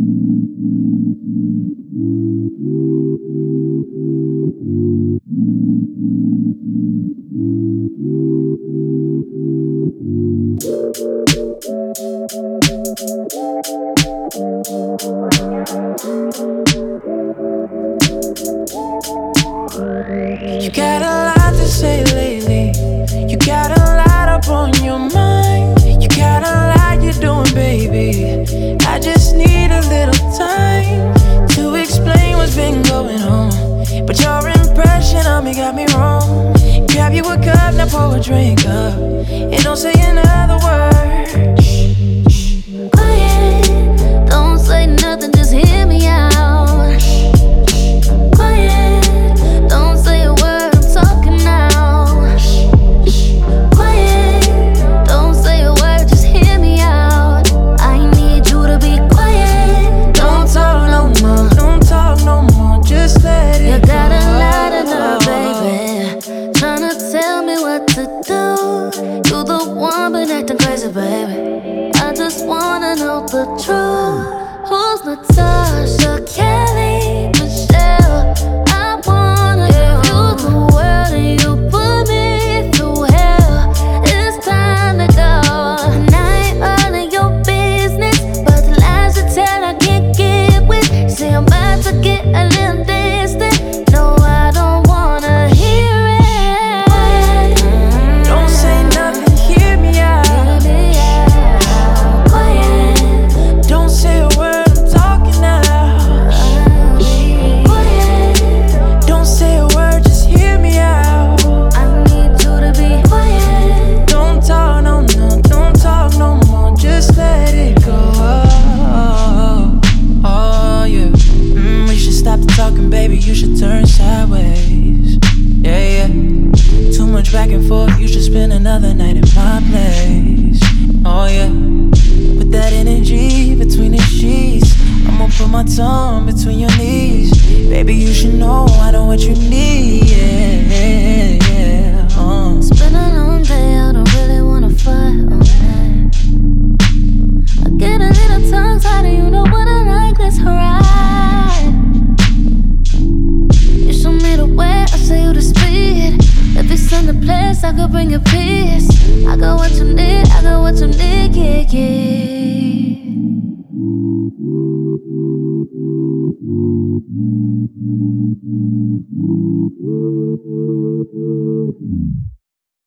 You got a lot to say lately. You got a lot up on your mind. You got a lot you're doing, baby. I just need a little time to explain what's been going on. But your impression on me got me wrong. Grab you a cup, now pour a drink up, and don't say another word. Quiet, don't say nothing, just hear me out. Quiet, don't say a word, I'm talking now. Quiet, don't say a word, just hear me out. I need you to be quiet. Don't talk no more, don't talk no more, just let it go. You got a lot of nerve, baby, tryna tell me what to do. You the one been acting crazy, baby. I just wanna know the truth. Who's Natasha, Kelly, Michelle? I wanna give you the world and you put me through hell. It's time to go, and I ain't all in your business, but the lies you tell I can't get with. Say I'm about to get a little distant. No, I don't wanna hear it. Don't say nothing, hear me out. Quiet, Don't say a word, I'm talking now. quiet. Don't say a word, just hear me out. I need you to be quiet. Don't talk no, no, don't talk no more, just let it go. Oh yeah. We should stop the talking, baby, you should turn sideways. Yeah, yeah. Too much back and forth, you should spend another night in my place. Oh yeah. Put that energy between the sheets. I'ma put my tongue between your knees. Baby, you should know I know what you need. Yeah, yeah. It's been a long day, I don't really wanna fight all night. I get a little tongue tied, and you know what I like, let's ride. You show me the way, I show you the speed. If it's in the place, I could bring you peace. I got what you need, I got what you need, yeah, yeah.